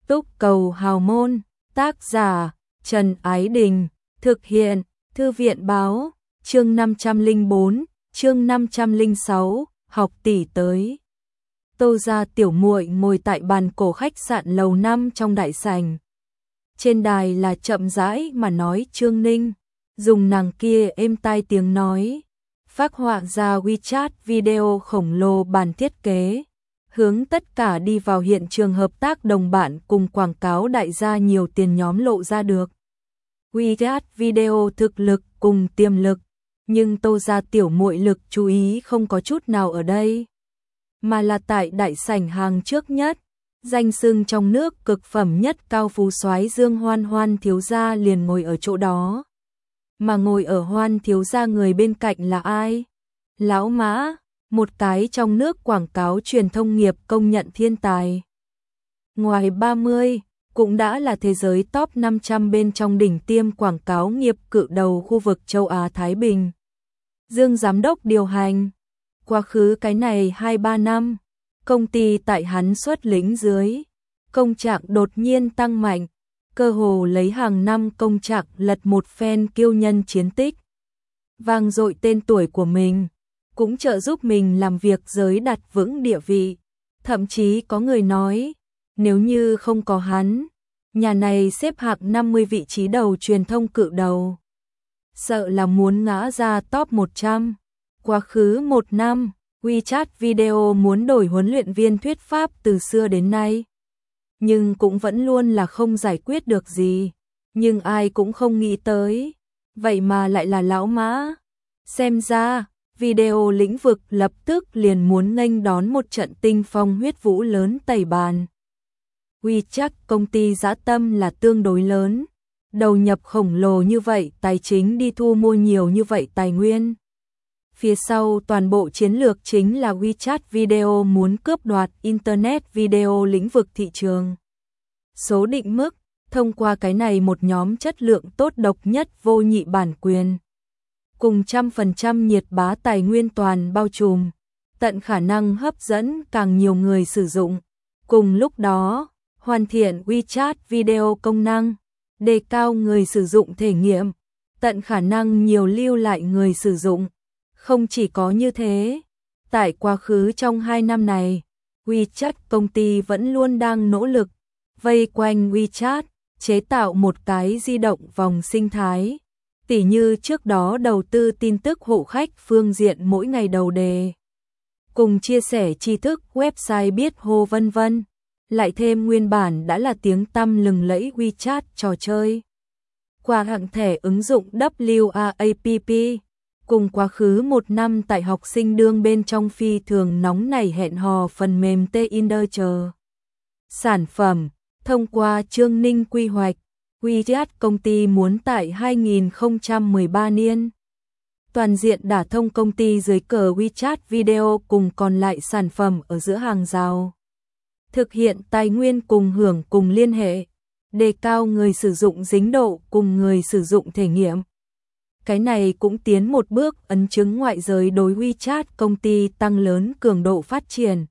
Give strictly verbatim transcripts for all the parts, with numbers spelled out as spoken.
Túc Cầu Hào Môn, tác giả Trần Ái Đình, thực hiện Thư viện Báo, chương năm trăm lẻ bốn, chương năm trăm lẻ sáu, học tỷ tới. Tô gia tiểu muội ngồi tại bàn cổ khách sạn lầu năm trong đại sảnh. Trên đài là chậm rãi mà nói Trương Ninh, dùng nàng kia êm tai tiếng nói, phác họa ra WeChat video khổng lồ bản thiết kế, hướng tất cả đi vào hiện trường hợp tác đồng bạn cùng quảng cáo đại gia nhiều tiền nhóm lộ ra được. WeChat video thực lực cùng tiềm lực, nhưng Tô gia tiểu muội lực chú ý không có chút nào ở đây, mà là tại đại sảnh hàng trước nhất, danh xưng trong nước cực phẩm nhất cao phú soái Dương Hoan Hoan thiếu gia liền ngồi ở chỗ đó. Mà ngồi ở Hoan thiếu gia người bên cạnh là ai? Lão Mã, một cái trong nước quảng cáo truyền thông nghiệp công nhận thiên tài. Ngoài ba mươi, cũng đã là thế giới top năm trăm bên trong đỉnh tiêm quảng cáo nghiệp cự đầu khu vực châu Á Thái Bình. Dương giám đốc điều hành. Quá khứ cái này hai ba năm, công ty tại hắn xuất lĩnh dưới, công trạng đột nhiên tăng mạnh, cơ hồ lấy hàng năm công trạng lật một phen kiêu nhân chiến tích. Vang dội tên tuổi của mình, cũng trợ giúp mình làm việc giới đặt vững địa vị. Thậm chí có người nói, nếu như không có hắn, nhà này xếp hạng năm mươi vị trí đầu truyền thông cự đầu, sợ là muốn ngã ra top một trăm. Quá khứ một năm, WeChat video muốn đổi huấn luyện viên thuyết pháp từ xưa đến nay, nhưng cũng vẫn luôn là không giải quyết được gì. Nhưng ai cũng không nghĩ tới, vậy mà lại là Lão Mã. Xem ra, video lĩnh vực lập tức liền muốn nghênh đón một trận tinh phong huyết vũ lớn tẩy bàn. WeChat công ty dã tâm là tương đối lớn, đầu nhập khổng lồ như vậy tài chính đi thu mua nhiều như vậy tài nguyên. Phía sau toàn bộ chiến lược chính là WeChat video muốn cướp đoạt Internet video lĩnh vực thị trường. Số định mức, thông qua cái này một nhóm chất lượng tốt độc nhất vô nhị bản quyền, cùng trăm phần trăm nhiệt bá tài nguyên toàn bao trùm, tận khả năng hấp dẫn càng nhiều người sử dụng. Cùng lúc đó, hoàn thiện WeChat video công năng, đề cao người sử dụng thể nghiệm, tận khả năng nhiều lưu lại người sử dụng. Không chỉ có như thế, tại quá khứ trong hai năm này, WeChat công ty vẫn luôn đang nỗ lực vây quanh WeChat, chế tạo một cái di động vòng sinh thái, tỉ như trước đó đầu tư tin tức hộ khách phương diện mỗi ngày đầu đề, cùng chia sẻ tri thức website biết hô vân vân, lại thêm nguyên bản đã là tiếng tăm lừng lẫy WeChat trò chơi. Qua hạng thẻ ứng dụng W A A P P, cùng quá khứ một năm tại học sinh đương bên trong phi thường nóng nảy hẹn hò phần mềm Tinder chờ. Sản phẩm, thông qua Trương Ninh quy hoạch, WeChat công ty muốn tại hai nghìn không trăm mười ba niên toàn diện đả thông công ty dưới cờ WeChat video cùng còn lại sản phẩm ở giữa hàng rào. Thực hiện tài nguyên cùng hưởng cùng liên hệ, đề cao người sử dụng dính độ cùng người sử dụng thể nghiệm. Cái này cũng tiến một bước ấn chứng ngoại giới đối WeChat công ty tăng lớn cường độ phát triển.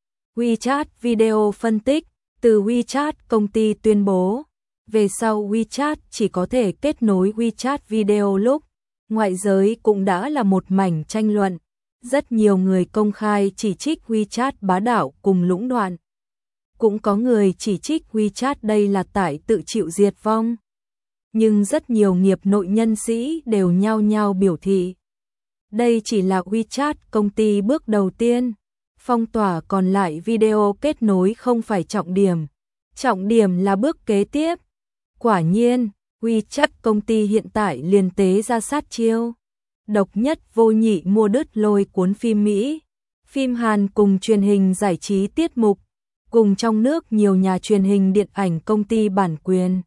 WeChat video phân tích, từ WeChat công ty tuyên bố, về sau WeChat chỉ có thể kết nối WeChat video lúc, ngoại giới cũng đã là một mảnh tranh luận. Rất nhiều người công khai chỉ trích WeChat bá đạo cùng lũng đoạn. Cũng có người chỉ trích WeChat đây là tại tự chịu diệt vong. Nhưng rất nhiều nghiệp nội nhân sĩ đều nhao nhao biểu thị, đây chỉ là WeChat công ty bước đầu tiên, phong tỏa còn lại video kết nối không phải trọng điểm, trọng điểm là bước kế tiếp. Quả nhiên, WeChat công ty hiện tại liền tế ra sát chiêu, độc nhất vô nhị mua đứt lôi cuốn phim Mỹ, phim Hàn cùng truyền hình giải trí tiết mục, cùng trong nước nhiều nhà truyền hình điện ảnh công ty bản quyền.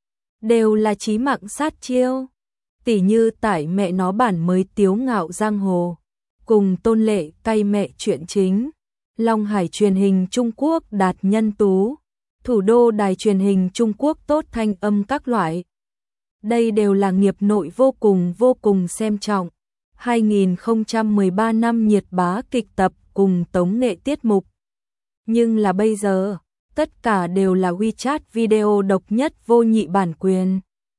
Đều là chí mạng sát chiêu, tỉ như tải mẹ nó bản mới Tiếu Ngạo Giang Hồ, cùng Tôn Lệ cay mẹ chuyện chính, Long Hải truyền hình Trung Quốc đạt nhân tú, Thủ đô đài truyền hình Trung Quốc tốt thanh âm các loại. Đây đều là nghiệp nội vô cùng vô cùng xem trọng. hai nghìn không trăm mười ba năm nhiệt bá kịch tập cùng tống nghệ tiết mục. Nhưng là bây giờ, tất cả đều là WeChat video độc nhất vô nhị bản quyền.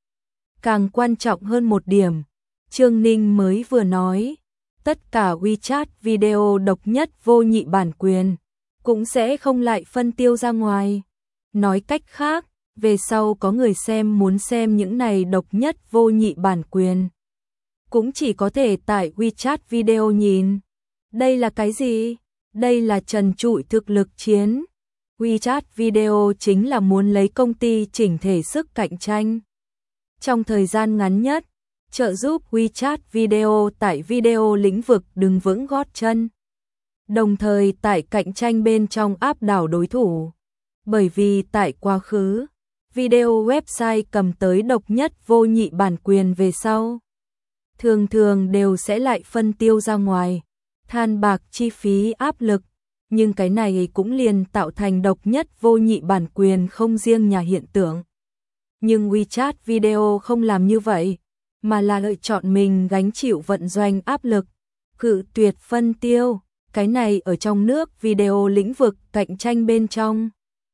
Càng quan trọng hơn một điểm, Trương Ninh mới vừa nói, tất cả WeChat video độc nhất vô nhị bản quyền, cũng sẽ không lại phân tiêu ra ngoài. Nói cách khác, về sau có người xem muốn xem những này độc nhất vô nhị bản quyền, cũng chỉ có thể tại WeChat video nhìn. Đây là cái gì? Đây là trần trụi thực lực chiến. WeChat video chính là muốn lấy công ty chỉnh thể sức cạnh tranh. Trong thời gian ngắn nhất, trợ giúp WeChat video tại video lĩnh vực đứng vững gót chân. Đồng thời tại cạnh tranh bên trong áp đảo đối thủ. Bởi vì tại quá khứ, video website cầm tới độc nhất vô nhị bản quyền về sau, thường thường đều sẽ lại phân tiêu ra ngoài, than bạc chi phí áp lực, nhưng cái này cũng liền tạo thành độc nhất vô nhị bản quyền không riêng nhà hiện tượng. Nhưng WeChat video không làm như vậy, mà là lựa chọn mình gánh chịu vận doanh áp lực, cự tuyệt phân tiêu, cái này ở trong nước video lĩnh vực cạnh tranh bên trong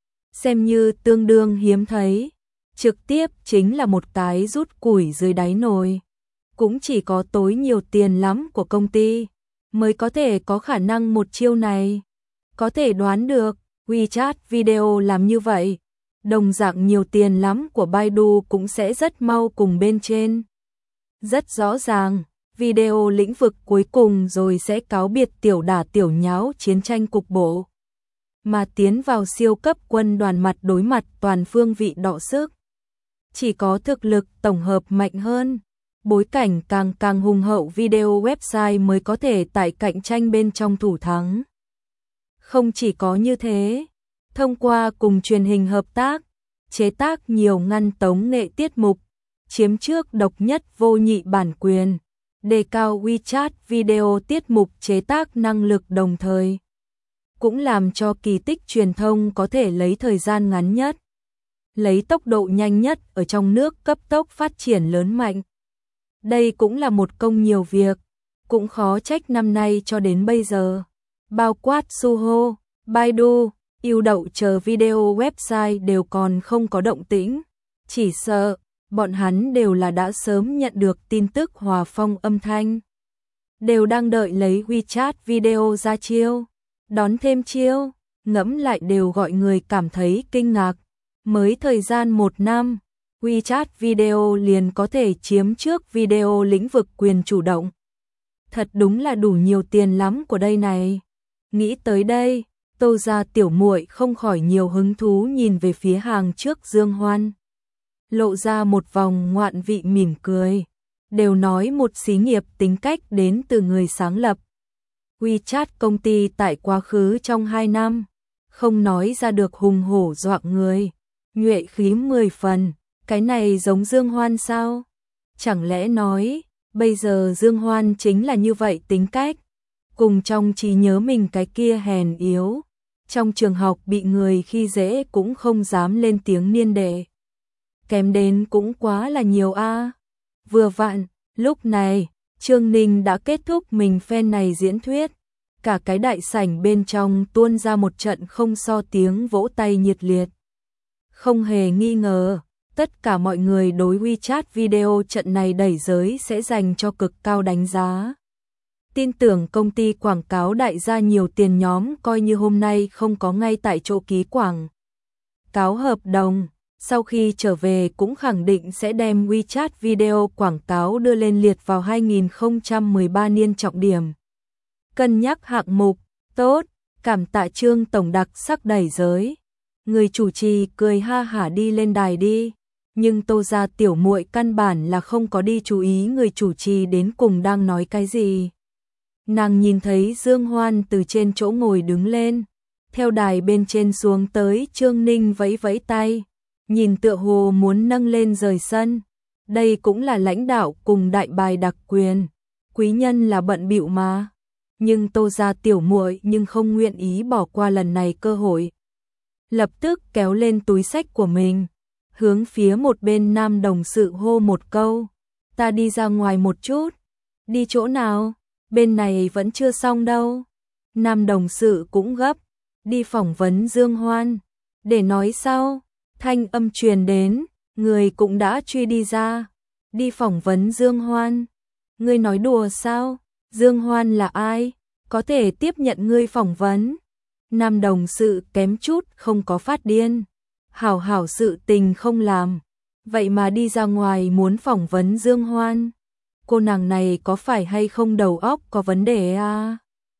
xem như tương đương hiếm thấy, trực tiếp chính là một cái rút củi dưới đáy nồi. Cũng chỉ có tối nhiều tiền lắm của công ty mới có thể có khả năng một chiêu này. Có thể đoán được, WeChat video làm như vậy, đồng dạng nhiều tiền lắm của Baidu cũng sẽ rất mau cùng bên trên. Rất rõ ràng, video lĩnh vực cuối cùng rồi sẽ cáo biệt tiểu đả tiểu nháo chiến tranh cục bộ, mà tiến vào siêu cấp quân đoàn mặt đối mặt toàn phương vị đọ sức. Chỉ có thực lực tổng hợp mạnh hơn, bối cảnh càng càng hùng hậu video website mới có thể tại cạnh tranh bên trong thủ thắng. Không chỉ có như thế, thông qua cùng truyền hình hợp tác, chế tác nhiều ngăn tống nghệ tiết mục, chiếm trước độc nhất vô nhị bản quyền, đề cao WeChat video tiết mục chế tác năng lực đồng thời, cũng làm cho kỳ tích truyền thông có thể lấy thời gian ngắn nhất, lấy tốc độ nhanh nhất ở trong nước cấp tốc phát triển lớn mạnh. Đây cũng là một công nhiều việc, cũng khó trách năm nay cho đến bây giờ, bao quát Suho, Baidu, Yêu Đậu chờ video website đều còn không có động tĩnh, chỉ sợ bọn hắn đều là đã sớm nhận được tin tức hòa phong âm thanh, đều đang đợi lấy WeChat video ra chiêu, đón thêm chiêu, ngẫm lại đều gọi người cảm thấy kinh ngạc. Mới thời gian một năm, WeChat video liền có thể chiếm trước video lĩnh vực quyền chủ động. Thật đúng là đủ nhiều tiền lắm của đây này. Nghĩ tới đây, Tô gia tiểu muội không khỏi nhiều hứng thú nhìn về phía hàng trước Dương Hoan. Lộ ra một vòng ngoạn vị mỉm cười. Đều nói một xí nghiệp tính cách đến từ người sáng lập. WeChat công ty tại quá khứ trong hai năm, không nói ra được hùng hổ dọa người, nhuệ khí mười phần, cái này giống Dương Hoan sao? Chẳng lẽ nói, bây giờ Dương Hoan chính là như vậy tính cách, cùng trong trí nhớ mình cái kia hèn yếu, trong trường học bị người khi dễ cũng không dám lên tiếng niên đệ. Kém đến cũng quá là nhiều a. Vừa vặn, lúc này, Trương Ninh đã kết thúc mình phen này diễn thuyết, cả cái đại sảnh bên trong tuôn ra một trận không so tiếng vỗ tay nhiệt liệt. Không hề nghi ngờ, tất cả mọi người đối WeChat video trận này đẩy giới sẽ dành cho cực cao đánh giá. Tin tưởng công ty quảng cáo đại gia nhiều tiền nhóm coi như hôm nay không có ngay tại chỗ ký quảng cáo hợp đồng, sau khi trở về cũng khẳng định sẽ đem WeChat video quảng cáo đưa lên liệt vào hai nghìn không trăm mười ba niên trọng điểm. Cân nhắc hạng mục, tốt, cảm tạ Trương tổng đặc sắc đẩy giới. Người chủ trì cười ha hả đi lên đài đi, nhưng Tô gia tiểu muội căn bản là không có đi chú ý người chủ trì đến cùng đang nói cái gì. Nàng nhìn thấy Dương Hoan từ trên chỗ ngồi đứng lên, theo đài bên trên xuống tới Trương Ninh vẫy vẫy tay, nhìn tựa hồ muốn nâng lên rời sân. Đây cũng là lãnh đạo cùng đại bài đặc quyền, quý nhân là bận bịu mà. Nhưng Tô gia tiểu muội nhưng không nguyện ý bỏ qua lần này cơ hội. Lập tức kéo lên túi sách của mình, hướng phía một bên nam đồng sự hô một câu, ta đi ra ngoài một chút. Đi chỗ nào? Bên này vẫn chưa xong đâu. Nam đồng sự cũng gấp, đi phỏng vấn Dương Hoan. Để nói sau, thanh âm truyền đến, người cũng đã truy đi ra, đi phỏng vấn Dương Hoan. Ngươi nói đùa sao? Dương Hoan là ai? Có thể tiếp nhận ngươi phỏng vấn? Nam đồng sự kém chút không có phát điên. Hảo hảo sự tình không làm, vậy mà đi ra ngoài muốn phỏng vấn Dương Hoan. Cô nàng này có phải hay không đầu óc có vấn đề à?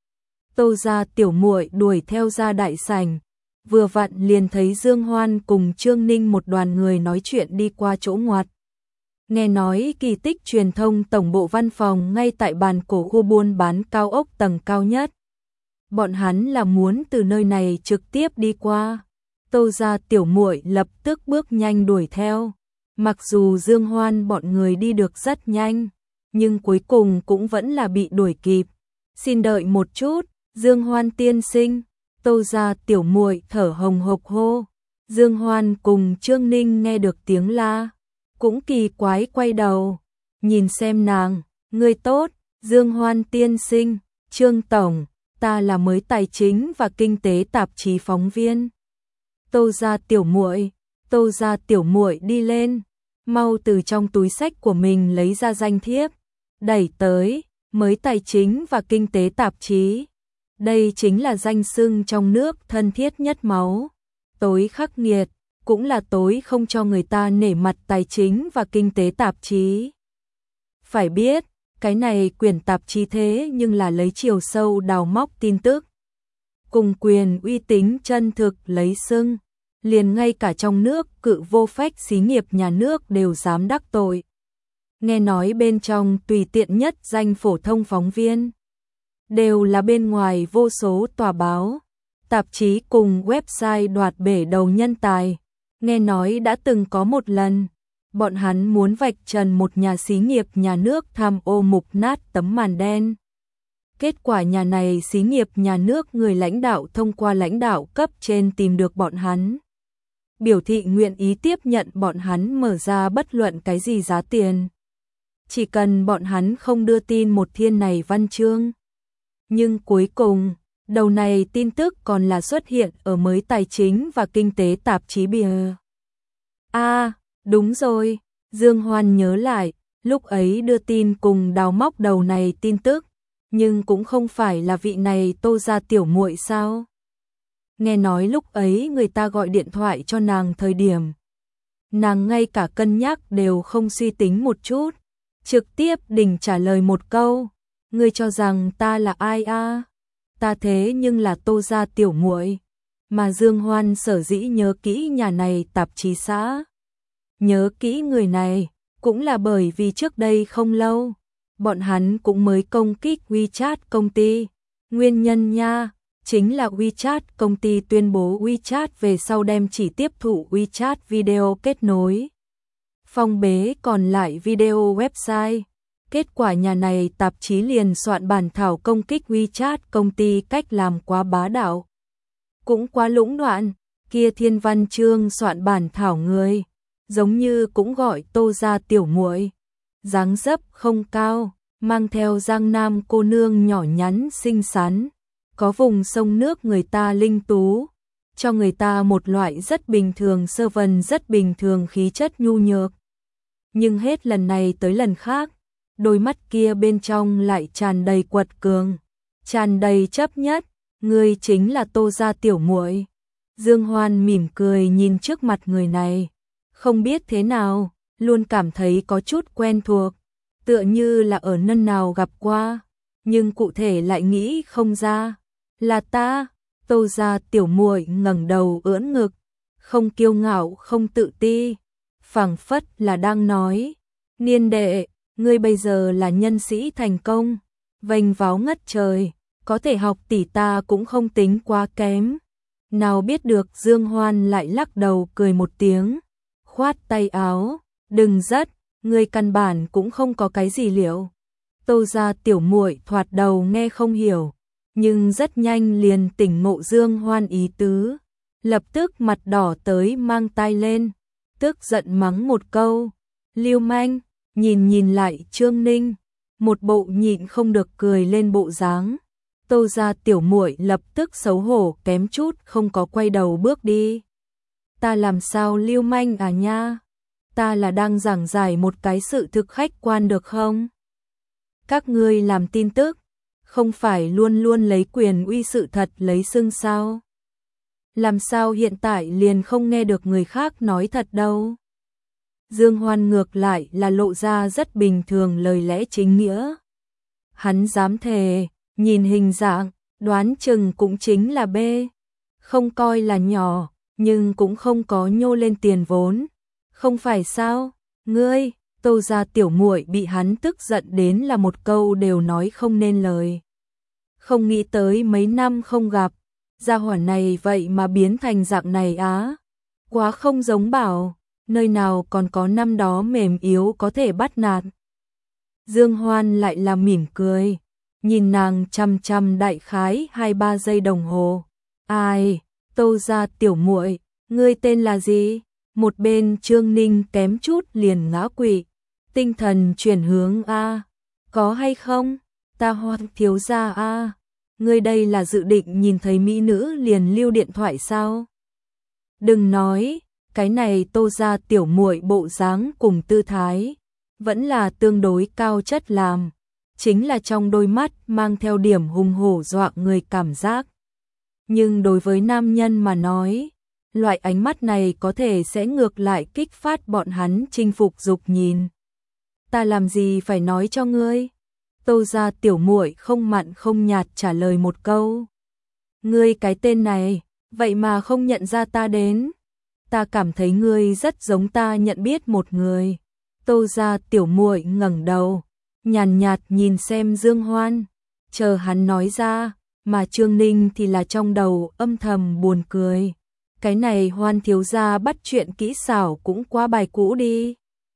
Tô gia tiểu muội đuổi theo ra đại sảnh, vừa vặn liền thấy Dương Hoan cùng Trương Ninh một đoàn người nói chuyện đi qua chỗ ngoặt. Nghe nói Kỳ Tích truyền thông tổng bộ văn phòng ngay tại bàn cổ khu buôn bán cao ốc tầng cao nhất. Bọn hắn là muốn từ nơi này trực tiếp đi qua. Tô gia tiểu muội lập tức bước nhanh đuổi theo. Mặc dù Dương Hoan bọn người đi được rất nhanh, nhưng cuối cùng cũng vẫn là bị đuổi kịp. Xin đợi một chút, Dương Hoan tiên sinh. Tô gia tiểu muội thở hồng hộc hô. Dương Hoan cùng Trương Ninh nghe được tiếng la, cũng kỳ quái quay đầu, nhìn xem nàng. Người tốt, Dương Hoan tiên sinh, Trương tổng, ta là mới tài chính và kinh tế tạp chí phóng viên. Tô gia tiểu muội, Tô gia tiểu muội đi lên, mau từ trong túi sách của mình lấy ra danh thiếp, đẩy tới, mới tài chính và kinh tế tạp chí. Đây chính là danh xưng trong nước thân thiết nhất máu. Tối khắc nghiệt, cũng là tối không cho người ta nể mặt tài chính và kinh tế tạp chí. Phải biết, cái này quyển tạp chí thế nhưng là lấy chiều sâu đào móc tin tức. Cùng quyền uy tín chân thực lấy xưng, liền ngay cả trong nước cự vô phách xí nghiệp nhà nước đều dám đắc tội. Nghe nói bên trong tùy tiện nhất danh phổ thông phóng viên, đều là bên ngoài vô số tòa báo, tạp chí cùng website đoạt bể đầu nhân tài. Nghe nói đã từng có một lần, bọn hắn muốn vạch trần một nhà xí nghiệp nhà nước tham ô mục nát tấm màn đen. Kết quả nhà này xí nghiệp nhà nước người lãnh đạo thông qua lãnh đạo cấp trên tìm được bọn hắn, biểu thị nguyện ý tiếp nhận bọn hắn mở ra bất luận cái gì giá tiền, chỉ cần bọn hắn không đưa tin một thiên này văn chương. Nhưng cuối cùng, đầu này tin tức còn là xuất hiện ở mới tài chính và kinh tế tạp chí bìa. À, đúng rồi, Dương Hoan nhớ lại, lúc ấy đưa tin cùng đào móc đầu này tin tức, nhưng cũng không phải là vị này Tô gia tiểu muội sao? Nghe nói lúc ấy người ta gọi điện thoại cho nàng thời điểm, nàng ngay cả cân nhắc đều không suy tính một chút, trực tiếp đình trả lời một câu, ngươi cho rằng ta là ai a? À? Ta thế nhưng là Tô gia tiểu muội. Mà Dương Hoan sở dĩ nhớ kỹ nhà này tạp chí xã, nhớ kỹ người này, cũng là bởi vì trước đây không lâu, bọn hắn cũng mới công kích WeChat công ty. Nguyên nhân nha, chính là WeChat công ty tuyên bố WeChat về sau đem chỉ tiếp thụ WeChat video kết nối, phong bế còn lại video website. Kết quả nhà này tạp chí liền soạn bản thảo công kích WeChat công ty cách làm quá bá đạo, cũng quá lũng đoạn. Kia thiên văn chương soạn bản thảo người, giống như cũng gọi Tô gia tiểu muội, dáng dấp không cao, mang theo giang nam cô nương nhỏ nhắn xinh xắn, có vùng sông nước người ta linh tú, cho người ta một loại rất bình thường sơ vần rất bình thường khí chất nhu nhược. Nhưng hết lần này tới lần khác, đôi mắt kia bên trong lại tràn đầy quật cường, tràn đầy chấp nhất. Ngươi chính là Tô gia tiểu muội. Dương Hoan mỉm cười nhìn trước mặt người này, không biết thế nào, luôn cảm thấy có chút quen thuộc, tựa như là ở nơi nào gặp qua, nhưng cụ thể lại nghĩ không ra. Là ta. Tô gia tiểu muội ngẩng đầu ưỡn ngực, không kiêu ngạo không tự ti, phảng phất là đang nói, niên đệ, ngươi bây giờ là nhân sĩ thành công, vênh váo ngất trời, có thể học tỷ ta cũng không tính quá kém. Nào biết được Dương Hoan lại lắc đầu cười một tiếng, khoát tay áo, đừng rất, ngươi căn bản cũng không có cái gì liệu. Tô gia tiểu muội thoạt đầu nghe không hiểu, nhưng rất nhanh liền tỉnh ngộ Dương Hoan ý tứ, lập tức mặt đỏ tới mang tai lên, tức giận mắng một câu, lưu manh. Nhìn nhìn lại Trương Ninh, một bộ nhịn không được cười lên bộ dáng. Tô gia tiểu muội lập tức xấu hổ kém chút không có quay đầu bước đi. Ta làm sao lưu manh à nha? Ta là đang giảng giải một cái sự thực khách quan được không? Các ngươi làm tin tức, không phải luôn luôn lấy quyền uy sự thật lấy xưng sao? Làm sao hiện tại liền không nghe được người khác nói thật đâu? Dương Hoan ngược lại là lộ ra rất bình thường lời lẽ chính nghĩa. Hắn dám thề, nhìn hình dạng, đoán chừng cũng chính là B. Không coi là nhỏ, nhưng cũng không có nhô lên tiền vốn. Không phải sao? Ngươi, Tô gia tiểu muội bị hắn tức giận đến là một câu đều nói không nên lời. Không nghĩ tới mấy năm không gặp, gia hỏa này vậy mà biến thành dạng này á. Quá không giống bảo, nơi nào còn có năm đó mềm yếu có thể bắt nạt. Dương Hoan lại là mỉm cười, nhìn nàng chăm chăm đại khái hai ba giây đồng hồ. Ai, Tô gia tiểu muội, ngươi tên là gì? Một bên Trương Ninh kém chút liền ngã quỵ, tinh thần chuyển hướng a, có hay không? Ta Hoan thiếu gia a, ngươi đây là dự định nhìn thấy mỹ nữ liền lưu điện thoại sao? Đừng nói, cái này Tô gia tiểu muội bộ dáng cùng tư thái vẫn là tương đối cao chất làm, chính là trong đôi mắt mang theo điểm hùng hổ dọa người cảm giác. Nhưng đối với nam nhân mà nói, loại ánh mắt này có thể sẽ ngược lại kích phát bọn hắn chinh phục dục nhìn. Ta làm gì phải nói cho ngươi? Tô gia tiểu muội không mặn không nhạt trả lời một câu. Ngươi cái tên này, vậy mà không nhận ra ta đến. Ta cảm thấy ngươi rất giống ta nhận biết một người. Tô gia tiểu muội ngẩng đầu, nhàn nhạt nhìn xem Dương Hoan, chờ hắn nói ra, mà Trương Ninh thì là trong đầu âm thầm buồn cười. Cái này Hoan thiếu gia bắt chuyện kỹ xảo cũng quá bài cũ đi.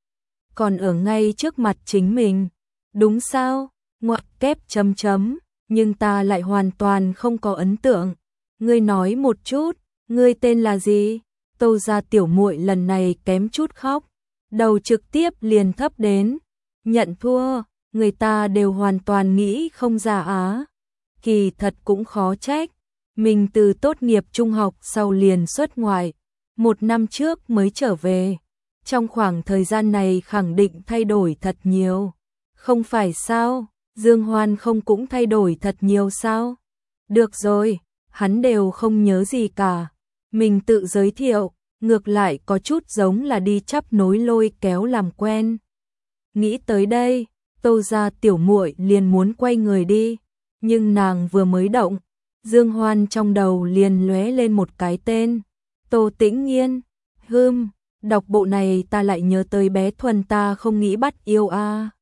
Còn ở ngay trước mặt chính mình, đúng sao? Ngoặc kép chấm chấm, nhưng ta lại hoàn toàn không có ấn tượng. Ngươi nói một chút, ngươi tên là gì? Tô gia tiểu muội lần này kém chút khóc, đầu trực tiếp liền thấp đến. Nhận thua, người ta đều hoàn toàn nghĩ không ra á. Kỳ thật cũng khó trách, mình từ tốt nghiệp trung học sau liền xuất ngoại, một năm trước mới trở về. Trong khoảng thời gian này khẳng định thay đổi thật nhiều. Không phải sao, Dương Hoan không cũng thay đổi thật nhiều sao? Được rồi, hắn đều không nhớ gì cả. Mình tự giới thiệu, ngược lại có chút giống là đi chắp nối lôi kéo làm quen. Nghĩ tới đây, Tô gia tiểu muội liền muốn quay người đi, nhưng nàng vừa mới động, Dương Hoan trong đầu liền lóe lên một cái tên, Tô Tĩnh Nghiên. Hừm, đọc bộ này ta lại nhớ tới bé Thuần ta không nghĩ bắt yêu a.